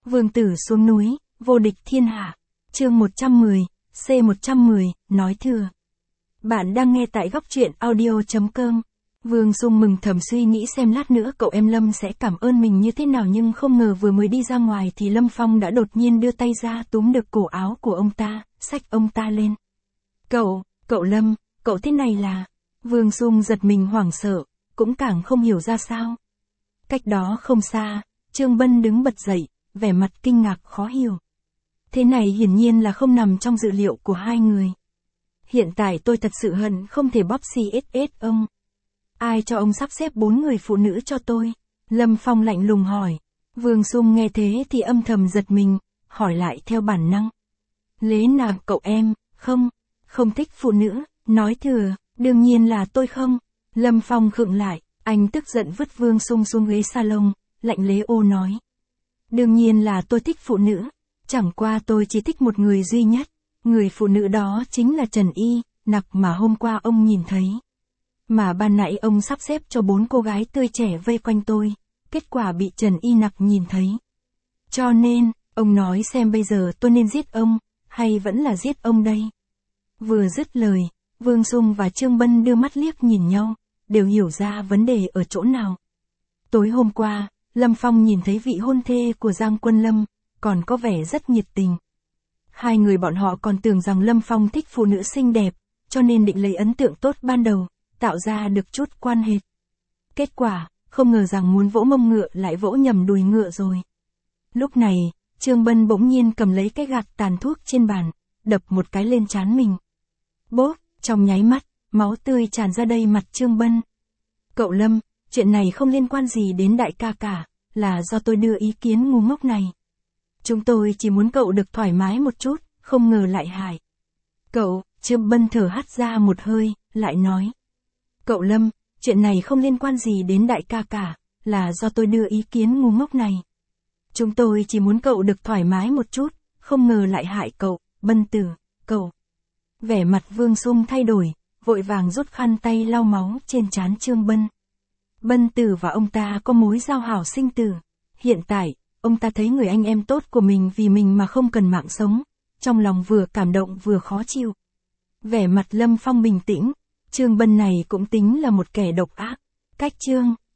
Vương tử xuống núi, vô địch thiên hạ. Chương 110, C110, nói thừa. Bạn đang nghe tại góc truyện audio.com. Vương Dung mừng thầm suy nghĩ xem lát nữa cậu em Lâm sẽ cảm ơn mình như thế nào, nhưng không ngờ vừa mới đi ra ngoài thì Lâm Phong đã đột nhiên đưa tay ra túm được cổ áo của ông ta, xách ông ta lên. Cậu Lâm, cậu thế này là... Vương Dung giật mình hoảng sợ, cũng càng không hiểu ra sao. Cách đó không xa, Trương Bân đứng bật dậy, vẻ mặt kinh ngạc khó hiểu. Thế này hiển nhiên là không nằm trong dự liệu của hai người. Hiện tại tôi thật sự hận không thể bóp CSS ông. Ai cho ông sắp xếp 4 người phụ nữ cho tôi? Lâm Phong lạnh lùng hỏi. Vương Dung nghe thế thì âm thầm giật mình, hỏi lại theo bản năng. Lẽ nào cậu em, không thích phụ nữ, nói thừa, đương nhiên là tôi không. Lâm Phong khựng lại, anh tức giận vứt Vương Dung xuống ghế salon, lạnh lẽo nói. Đương nhiên là tôi thích phụ nữ, chẳng qua tôi chỉ thích một người duy nhất, người phụ nữ đó chính là Trần Y Nặc mà hôm qua ông nhìn thấy. Mà ban nãy ông sắp xếp cho 4 cô gái tươi trẻ vây quanh tôi, kết quả bị Trần Y Nặc nhìn thấy. Cho nên, ông nói xem bây giờ tôi nên giết ông, hay vẫn là giết ông đây? Vừa dứt lời, Vương Dung và Trương Bân đưa mắt liếc nhìn nhau, đều hiểu ra vấn đề ở chỗ nào. Tối hôm qua, Lâm Phong nhìn thấy vị hôn thê của Giang Quân Lâm, còn có vẻ rất nhiệt tình. Hai người bọn họ còn tưởng rằng Lâm Phong thích phụ nữ xinh đẹp, cho nên định lấy ấn tượng tốt ban đầu, tạo ra được chút quan hệ. Kết quả, không ngờ rằng muốn vỗ mông ngựa lại vỗ nhầm đùi ngựa rồi. Lúc này, Trương Bân bỗng nhiên cầm lấy cái gạt tàn thuốc trên bàn, đập một cái lên trán mình. Bốp, trong nháy mắt, máu tươi tràn ra đầy mặt Trương Bân. Cậu Lâm, chuyện này không liên quan gì đến đại ca cả, là do tôi đưa ý kiến ngu ngốc này. Chúng tôi chỉ muốn cậu được thoải mái một chút, không ngờ lại hại. Cậu, Trương Bân thở hắt ra một hơi, lại nói. Cậu Lâm, chuyện này không liên quan gì đến đại ca cả, là do tôi đưa ý kiến ngu ngốc này. Chúng tôi chỉ muốn cậu được thoải mái một chút, không ngờ lại hại cậu, Bân tử, cậu. Vẻ mặt Vương Dung thay đổi, vội vàng rút khăn tay lau máu trên trán Trương Bân. Bân tử và ông ta có mối giao hảo sinh tử. Hiện tại, ông ta thấy người anh em tốt của mình vì mình mà không cần mạng sống, trong lòng vừa cảm động vừa khó chịu. Vẻ mặt Lâm Phong bình tĩnh, Trương Bân này cũng tính là một kẻ độc ác. Cách Trương